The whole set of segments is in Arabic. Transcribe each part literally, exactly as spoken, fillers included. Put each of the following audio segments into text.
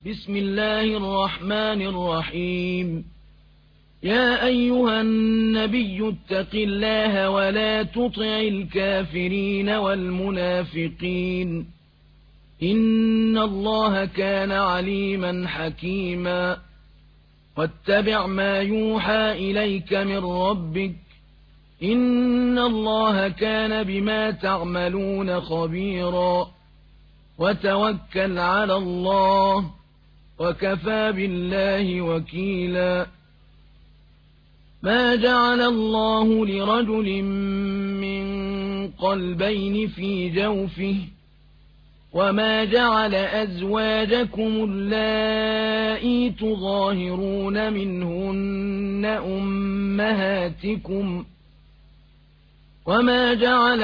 بسم الله الرحمن الرحيم. يا أيها النبي اتق الله ولا تطع الكافرين والمنافقين، إن الله كان عليما حكيما. واتبع ما يوحى إليك من ربك، إن الله كان بما تعملون خبيرا. وتوكل على الله، وكفى بالله وكيلا. ما جعل الله لرجل من قلبين في جوفه، وما جعل أزواجكم اللائي تظاهرون منهن أمهاتكم، وما جعل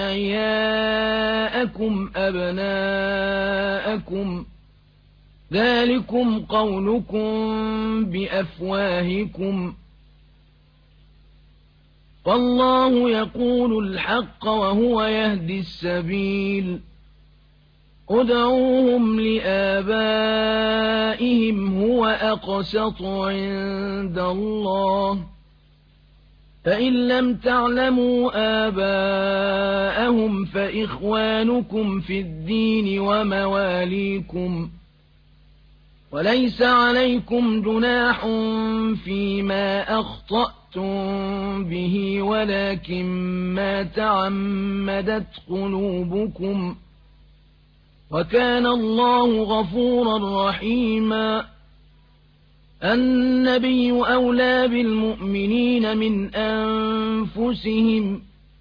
أدعياءكم أبناءكم، ذلكم قولكم بأفواهكم، والله يقول الحق وهو يهدي السبيل. ادعوهم لآبائهم هو أقسط عند الله، فإن لم تعلموا آباءهم فإخوانكم في الدين ومواليكم، وليس عليكم جناح فيما أخطأتم به، ولكن ما تعمدت قلوبكم، وكان الله غفورا رحيما. النبي أولى بالمؤمنين من أنفسهم،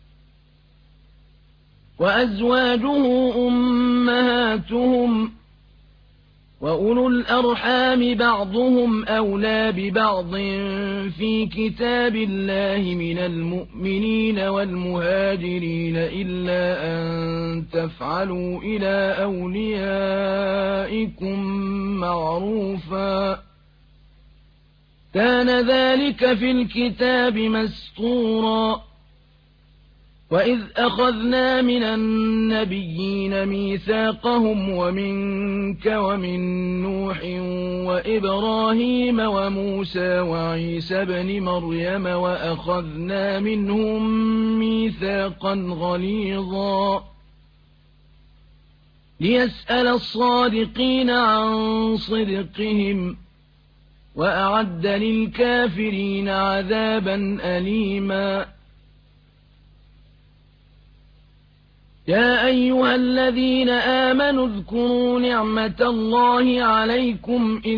وأزواجه أمهاتهم، وأولو الأرحام بعضهم أولى ببعض في كتاب الله من المؤمنين والمهاجرين إلا أن تفعلوا إلى أوليائكم معروفا، كان ذلك في الكتاب مسطورا. وإذ أخذنا من النبيين ميثاقهم ومنك ومن نوح وإبراهيم وموسى وعيسى بن مريم، وأخذنا منهم ميثاقا غليظا، ليسأل الصادقين عن صدقهم، وأعد للكافرين عذابا أليما. يا أيها الذين آمنوا اذكروا نعمة الله عليكم إذ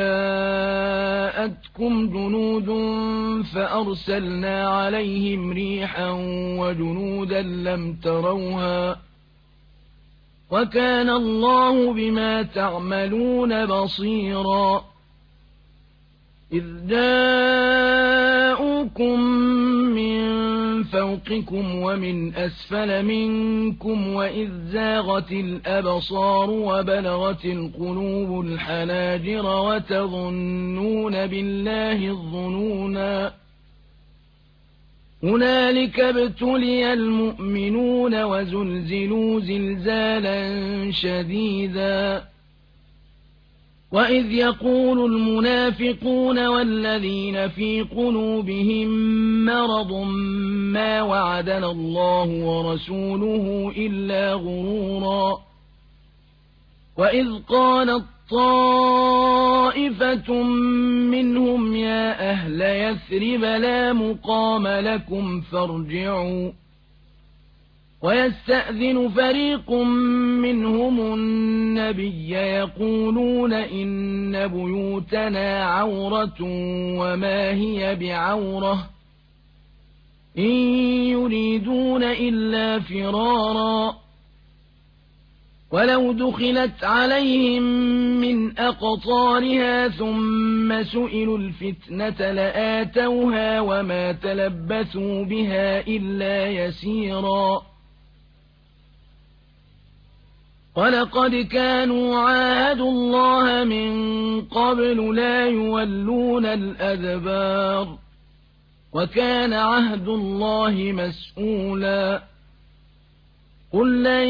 جاءتكم جنود فأرسلنا عليهم ريحا وجنودا لم تروها، وكان الله بما تعملون بصيرا. إذ جاءوكم من فوقكم ومن أسفل منكم، وإذ زاغت الأبصار وبلغت القلوب الحناجر وتظنون بالله الظنونا. هنالك ابتلي المؤمنون وزلزلوا زلزالا شديدا. وإذ يقول المنافقون والذين في قلوبهم مرض ما وعدنا الله ورسوله إلا غرورا. وإذ قالت طائفة منهم يا أهل يثرب لا مقام لكم فارجعوا، ويستأذن فريق منهم النبي يقولون إن بيوتنا عورة وما هي بعورة، إن يريدون إلا فرارا. ولو دخلت عليهم من أقطارها ثم سئلوا الفتنة لآتوها وما تلبثوا بها إلا يسيرا. ولقد كانوا عاهدوا الله من قبل لا يولون الأدبار، وكان عهد الله مسئولا. قل لن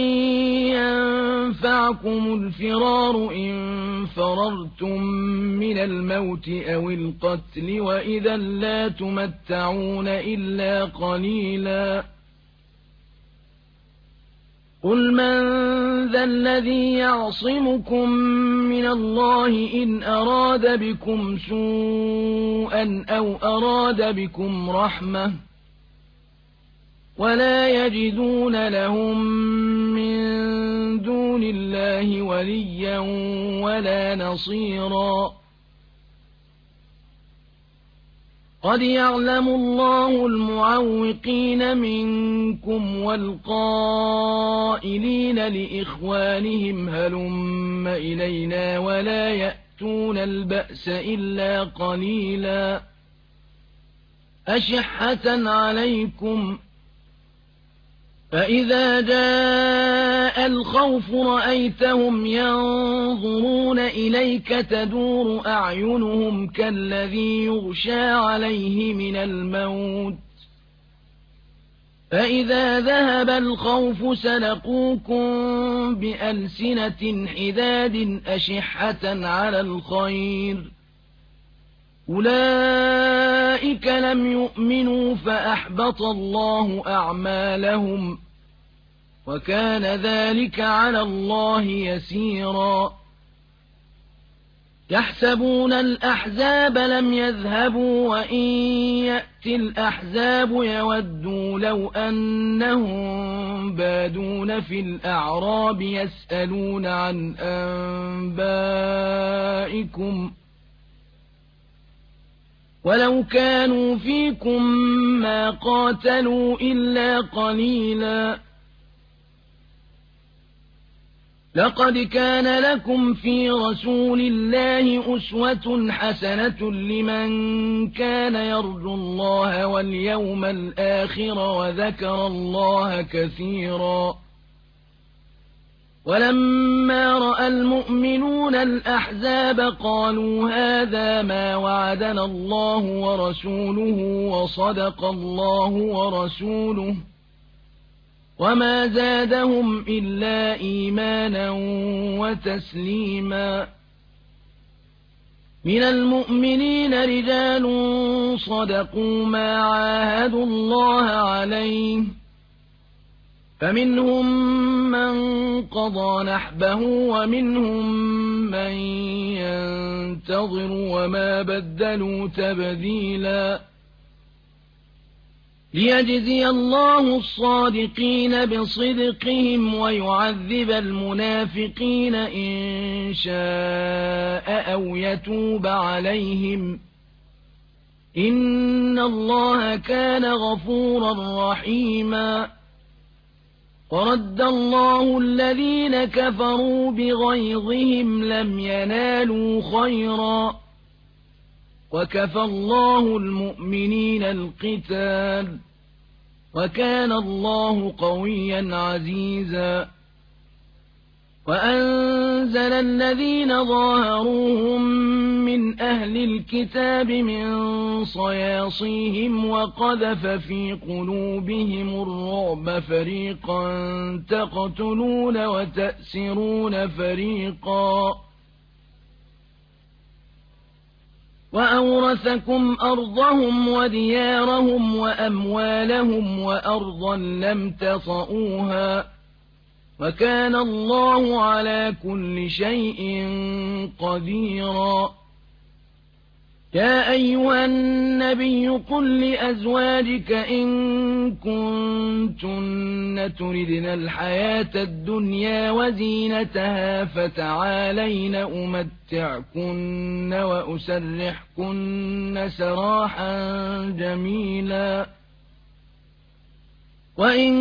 ينفعكم الفرار إن فررتم من الموت أو القتل وإذا لا تمتعون إلا قليلا قل من ذا الذي يعصمكم من الله إن أراد بكم سوءا أو أراد بكم رحمة ولا يجدون لهم من دون الله وليا ولا نصيرا قد يعلم الله المعوقين منكم والقائلين لإخوانهم هلم إلينا ولا يأتون البأس إلا قليلا أشحة عليكم فإذا جاء الخوف رأيتهم ينظرون إليك تدور أعينهم كالذي يغشى عليه من الموت فإذا ذهب الخوف سلقوكم بألسنة حداد أشحة على الخير أولئك لم يؤمنوا فأحبط الله أعمالهم وكان ذلك على الله يسيرا يحسبون الأحزاب لم يذهبوا وإن يأتي الأحزاب يودوا لو أنهم بادون في الأعراب يسألون عن أنبائكم ولو كانوا فيكم ما قاتلوا إلا قليلا لقد كان لكم في رسول الله أسوة حسنة لمن كان يرجو الله واليوم الآخر وذكر الله كثيرا ولما رأى المؤمنون الأحزاب قالوا هذا ما وعدنا الله ورسوله وصدق الله ورسوله وما زادهم إلا إيمانا وتسليما من المؤمنين رجال صدقوا ما عاهدوا الله عليه فمنهم من قضى نحبه ومنهم من ينتظر وما بدلوا تبديلا ليجزي الله الصادقين بصدقهم ويعذب المنافقين إن شاء أو يتوب عليهم إن الله كان غفورا رحيما ورد الله الذين كفروا بغيظهم لم ينالوا خيرا وكفى الله المؤمنين القتال وكان الله قويا عزيزا وأنزل الذين ظاهروهم من أهل الكتاب من صياصيهم وقذف في قلوبهم الرعب فريقا تقتلون وتأسرون فريقا وأورثكم أرضهم وديارهم وأموالهم وأرضا لم تطئوها وكان الله على كل شيء قديرا يا أيها النبي قل لأزواجك إن كنتن تردن الحياة الدنيا وزينتها فتعالين أمتعكن وأسرحكن سراحا جميلا وإن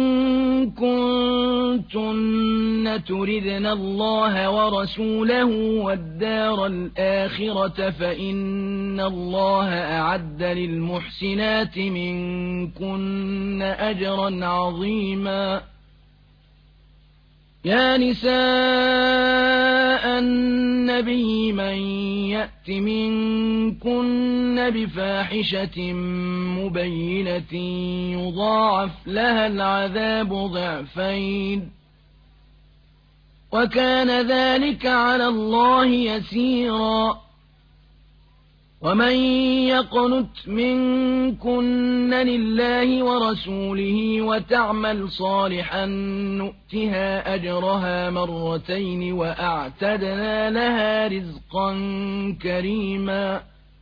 كنتن تردن الله ورسوله والدار الآخرة فإن الله أعد للمحسنات منكن أجرا عظيما يا نساء النبي من يأت منكن بفاحشة مبينة يضاعف لها العذاب ضعفين وكان ذلك على الله يسيرا. ومن يقنت منكن لله ورسوله وتعمل صالحا نؤتها أجرها مرتين وأعتدنا لها رزقا كريما.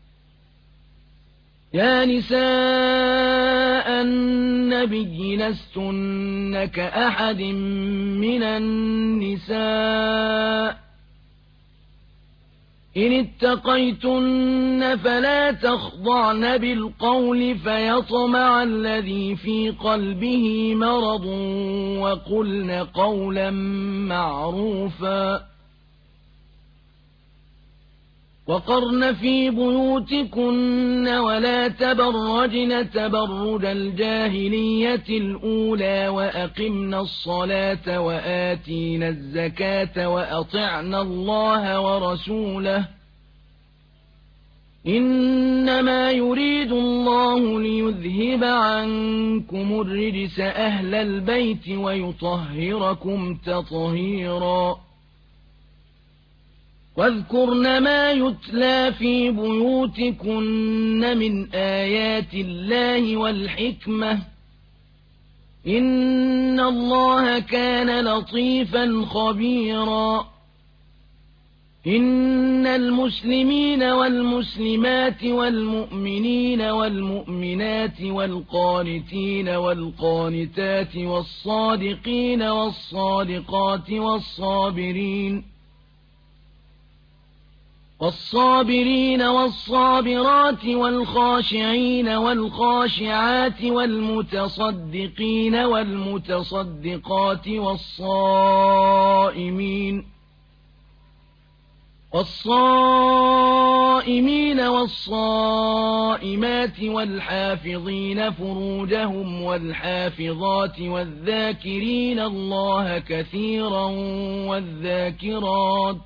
يا نساء النبي لستن كأحد من النساء إن اتقيتن فلا تخضعن بالقول فيطمع الذي في قلبه مرض وقلن قولا معروفا. وقرن في بيوتكن ولا تبرجن تبرج الجاهلية الأولى وأقمن الصلاة وآتين الزكاة وأطعن الله ورسوله إنما يريد الله ليذهب عنكم الرجس أهل البيت ويطهركم تطهيرا. واذكرن ما يتلى في بيوتكن من آيات الله والحكمة إن الله كان لطيفا خبيرا. إن المسلمين والمسلمات والمؤمنين والمؤمنات والقانتين والقانتات والصادقين والصادقات والصابرين والصابرين والصابرات والخاشعين والخاشعات والمتصدقين والمتصدقات والصائمين والصائمين والصائمات والحافظين فروجهم والحافظات والذاكرين الله كثيرا والذاكرات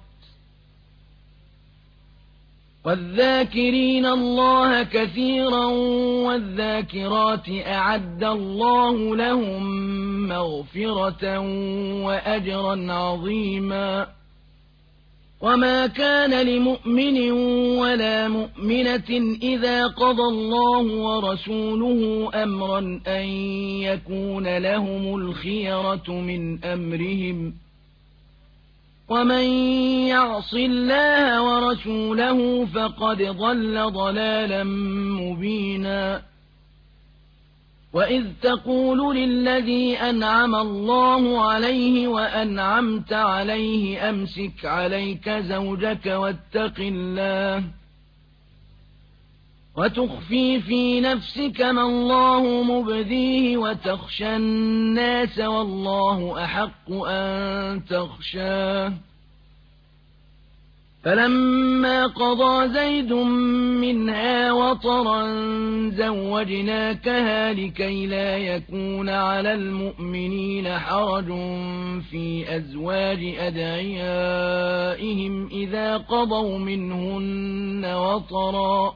والذاكرين الله كثيرا والذاكرات أعد الله لهم مغفرة وأجرا عظيما. وما كان لمؤمن ولا مؤمنة إذا قضى الله ورسوله أمرا أن يكون لهم الخيرة من أمرهم ومن يعص الله ورسوله فقد ضل ضلالا مبينا. وإذ تقول للذي أنعم الله عليه وأنعمت عليه أمسك عليك زوجك واتق الله وتخفي في نفسك ما الله مبديه وتخشى الناس والله أحق أن تخشاه. فلما قضى زيد منها وطرا زوجناكها لكي لا يكون على المؤمنين حرج في أزواج أدعيائهم إذا قضوا منهن وطرا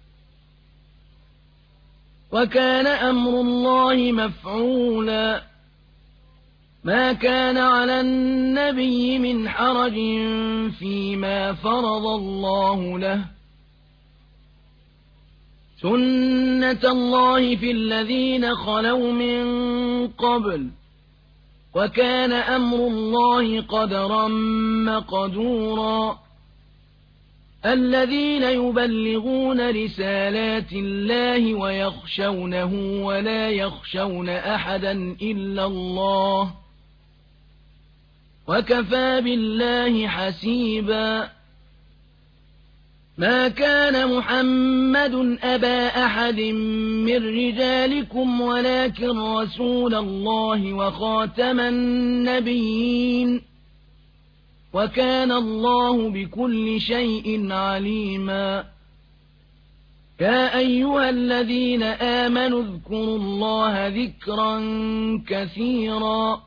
وكان أمر الله مفعولا. ما كان على النبي من حرج فيما فرض الله له سنة الله في الذين خلوا من قبل وكان أمر الله قدرا مقدورا. الذين يبلغون رسالات الله ويخشونه ولا يخشون أحدا إلا الله وكفى بالله حسيبا. ما كان محمد أبا أحد من رجالكم ولكن رسول الله وخاتم النبيين وكان الله بكل شيء عليما. يا أيها الذين آمنوا اذكروا الله ذكرا كثيرا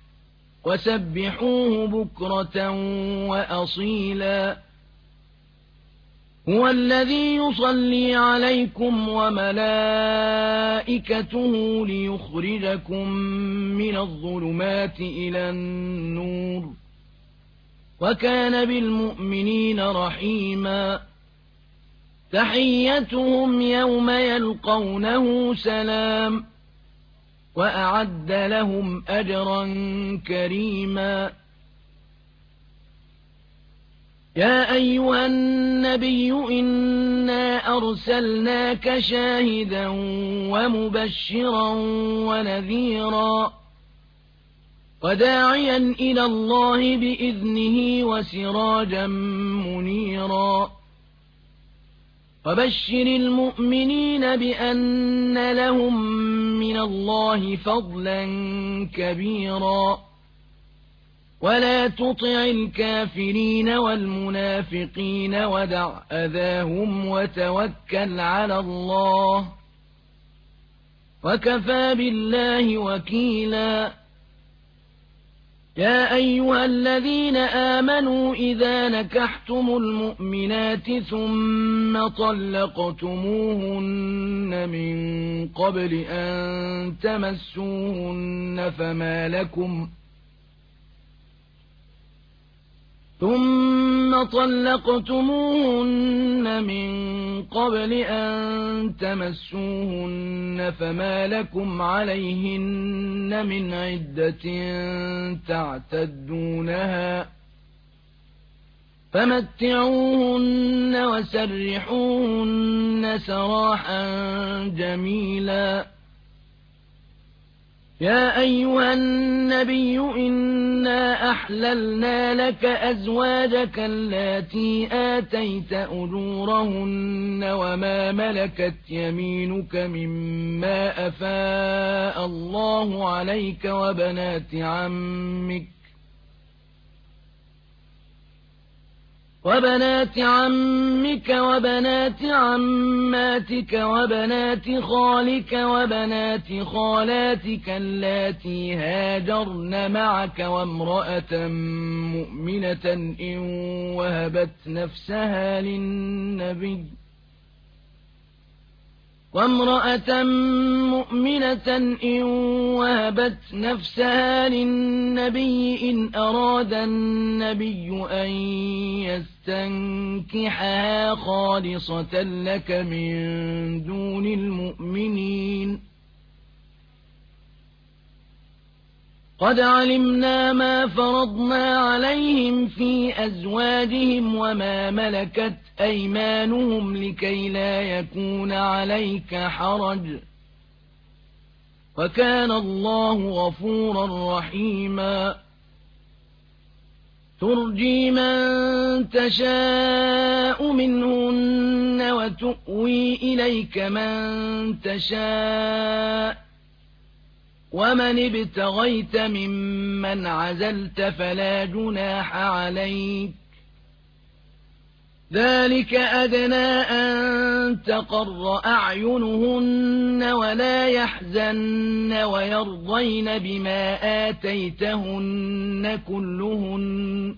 وسبحوه بكرة وأصيلا. هو الذي يصلي عليكم وملائكته ليخرجكم من الظلمات إلى النور وكان بالمؤمنين رحيما تحيتهم يوم يلقونه سلام وأعد لهم أجرا كريما يا أيها النبي إنا أرسلناك شاهدا ومبشرا ونذيرا وداعيا إلى الله بإذنه وسراجا منيرا وبشر المؤمنين بأن لهم من الله فضلا كبيرا ولا تطع الكافرين والمنافقين ودع أذاهم وتوكل على الله وكفى بالله وكيلا يا أيها الذين آمنوا إذا نكحتم المؤمنات ثم طلقتموهن من قبل أن تمسوهن فما لكم ثم طلقتموهن من قبل أن تمسوهن فما لكم عليهن من عدة تعتدونها فمتعوهن وسرحوهن سراحا جميلا يا أيها النبي إنا أحللنا لك أزواجك اللاتي آتيت أجورهن وما ملكت يمينك مما أفاء الله عليك وبنات عمك وبنات عمك وبنات عماتك وبنات خالك وبنات خالاتك اللاتي هاجرن معك وامرأة مؤمنة إن وهبت نفسها للنبي وامرأة مؤمنة إن وهبت نفسها للنبي إن أراد النبي أن يستنكحها خالصة لك من دون المؤمنين قد علمنا ما فرضنا عليهم في أزواجهم وما ملكت أيمانهم لكي لا يكون عليك حرج وكان الله غفورا رحيما ترجي من تشاء منهن وتؤوي إليك من تشاء ومن ابتغيت ممن عزلت فلا جناح عليك ذلك أدنى أن تقر أعينهن ولا يحزن ويرضين بما آتيتهن كلهن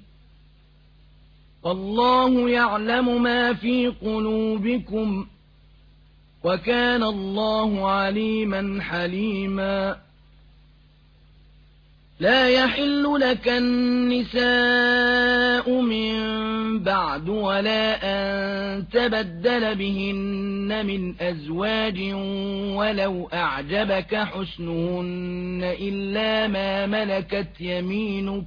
والله يعلم ما في قلوبكم وكان الله عليما حليما لا يحل لك النساء من بعد ولا أن تبدل بهن من أزواج ولو أعجبك حسنهن إلا ما ملكت يمينك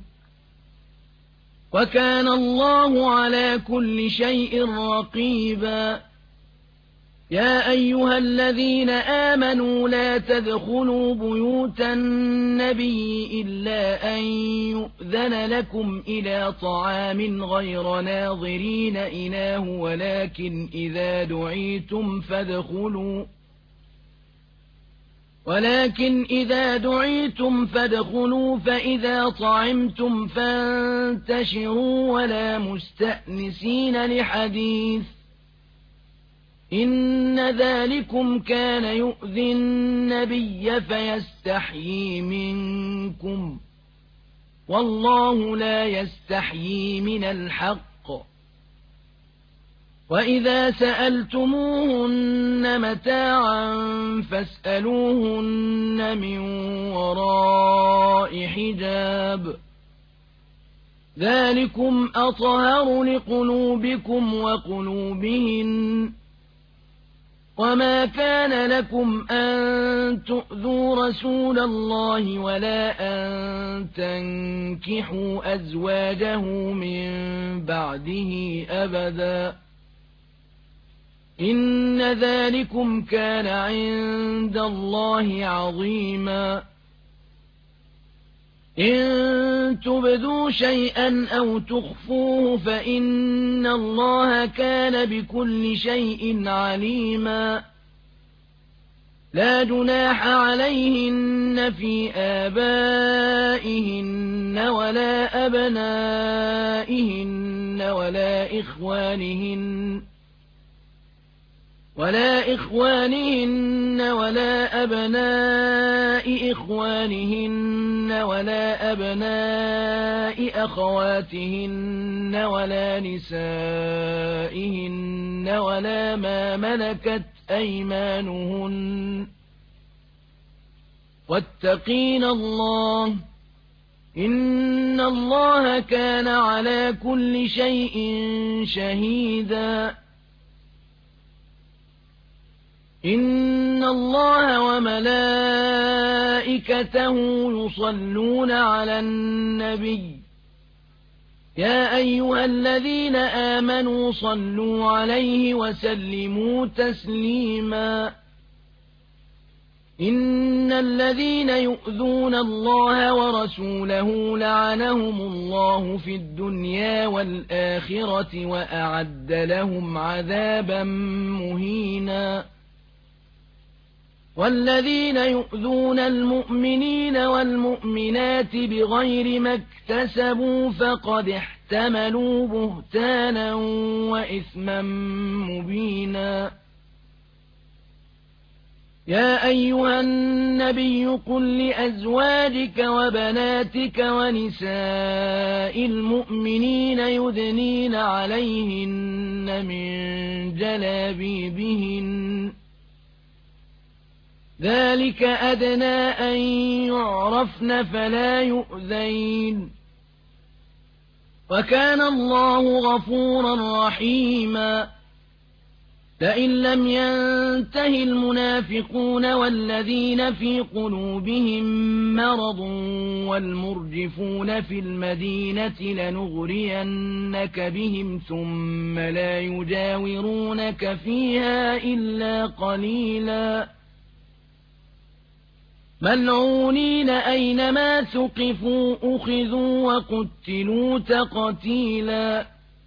وكان الله على كل شيء رقيبا يا أيها الذين آمنوا لا تدخلوا بيوت النبي إلا أن يؤذن لكم إلى طعام غير ناظرين إناه ولكن إذا دعيتم فادخلوا ولكن إذا دعيتم فادخلوا فإذا طعمتم فانتشروا ولا مستأنسين لحديث إن ذلكم كان يؤذي النبي فيستحيي منكم والله لا يستحيي من الحق وإذا سألتموهن متاعا فاسألوهن من وراء حجاب ذلكم أطهر لقلوبكم وقلوبهن وما كان لكم أن تؤذوا رسول الله ولا أن تنكحوا أزواجه من بعده أبدا إن ذلكم كان عند الله عظيما إن تبدوا شيئا أو تخفوه فإن الله كان بكل شيء عليما لا جناح عليهن في آبائهن ولا أبنائهن ولا إخوانهن ولا إخوانهن ولا أبناء إخوانهن ولا أبناء أخواتهن ولا نسائهن ولا ما ملكت أيمانهن واتقين الله إن الله كان على كل شيء شهيدا إن الله وملائكته يصلون على النبي يا أيها الذين آمنوا صلوا عليه وسلموا تسليما إن الذين يؤذون الله ورسوله لعنهم الله في الدنيا والآخرة وأعد لهم عذابا مهينا والذين يؤذون المؤمنين والمؤمنات بغير ما اكتسبوا فقد احتملوا بهتانا وإثما مبينا يا أيها النبي قل لأزواجك وبناتك ونساء المؤمنين يدنين عليهن من جلابيبهن ذلك أدنى أن يعرفن فلا يؤذين وكان الله غفورا رحيما لئن لم ينته المنافقون والذين في قلوبهم مرض والمرجفون في المدينة لنغرينك بهم ثم لا يجاورونك فيها إلا قليلا ملعونين أينما ثقفوا أخذوا وقتلوا تقتيلا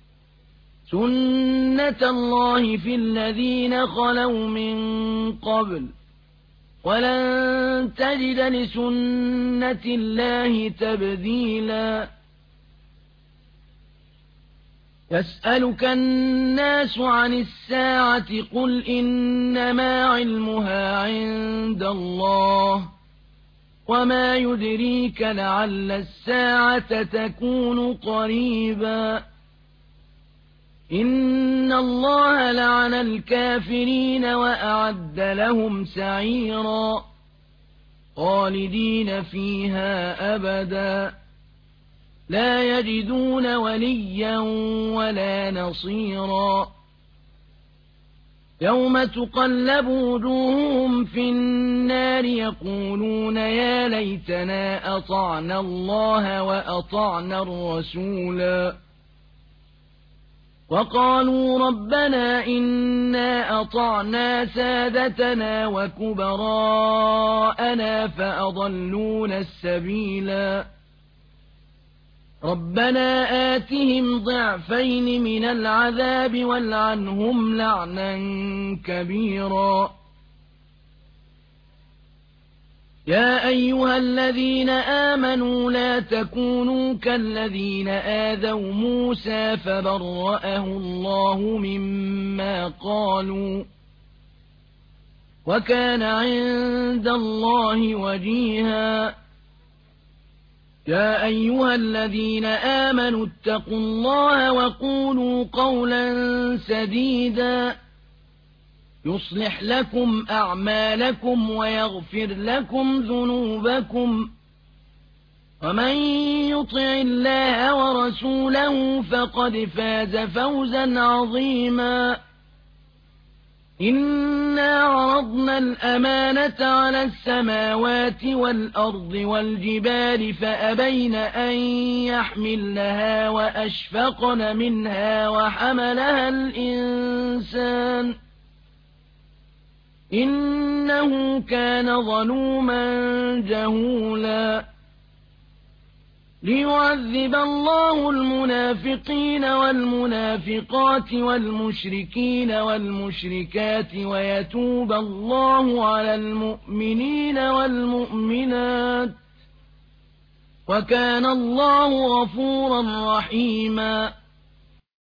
سنة الله في الذين خلوا من قبل ولن تجد لسنة الله تبديلا يسألك الناس عن الساعة قل إنما علمها عند الله وما يدريك لعل الساعة تكون قريبا إن الله لعن الكافرين وأعد لهم سعيرا خالدين فيها أبدا لا يجدون وليا ولا نصيرا يوم تقلب وجوههم في النار يقولون يا ليتنا أطعنا الله وأطعنا الرسولا وقالوا ربنا إنا أطعنا سادتنا وكبراءنا فأضلونا السبيلا ربنا آتهم ضعفين من العذاب والعنهم لعنا كبيرا يا أيها الذين آمنوا لا تكونوا كالذين آذوا موسى فبرأه الله مما قالوا وكان عند الله وجيها يا أيها الذين آمنوا اتقوا الله وقولوا قولا سديدا يصلح لكم أعمالكم ويغفر لكم ذنوبكم ومن يطع الله ورسوله فقد فاز فوزا عظيما إنا عرضنا الأمانة على السماوات والأرض والجبال فأبين أن يحملنها وأشفقن منها وحملها الإنسان إنه كان ظلوما جهولا ليعذب الله المنافقين والمنافقات والمشركين والمشركات ويتوب الله على المؤمنين والمؤمنات وكان الله غفورا رحيما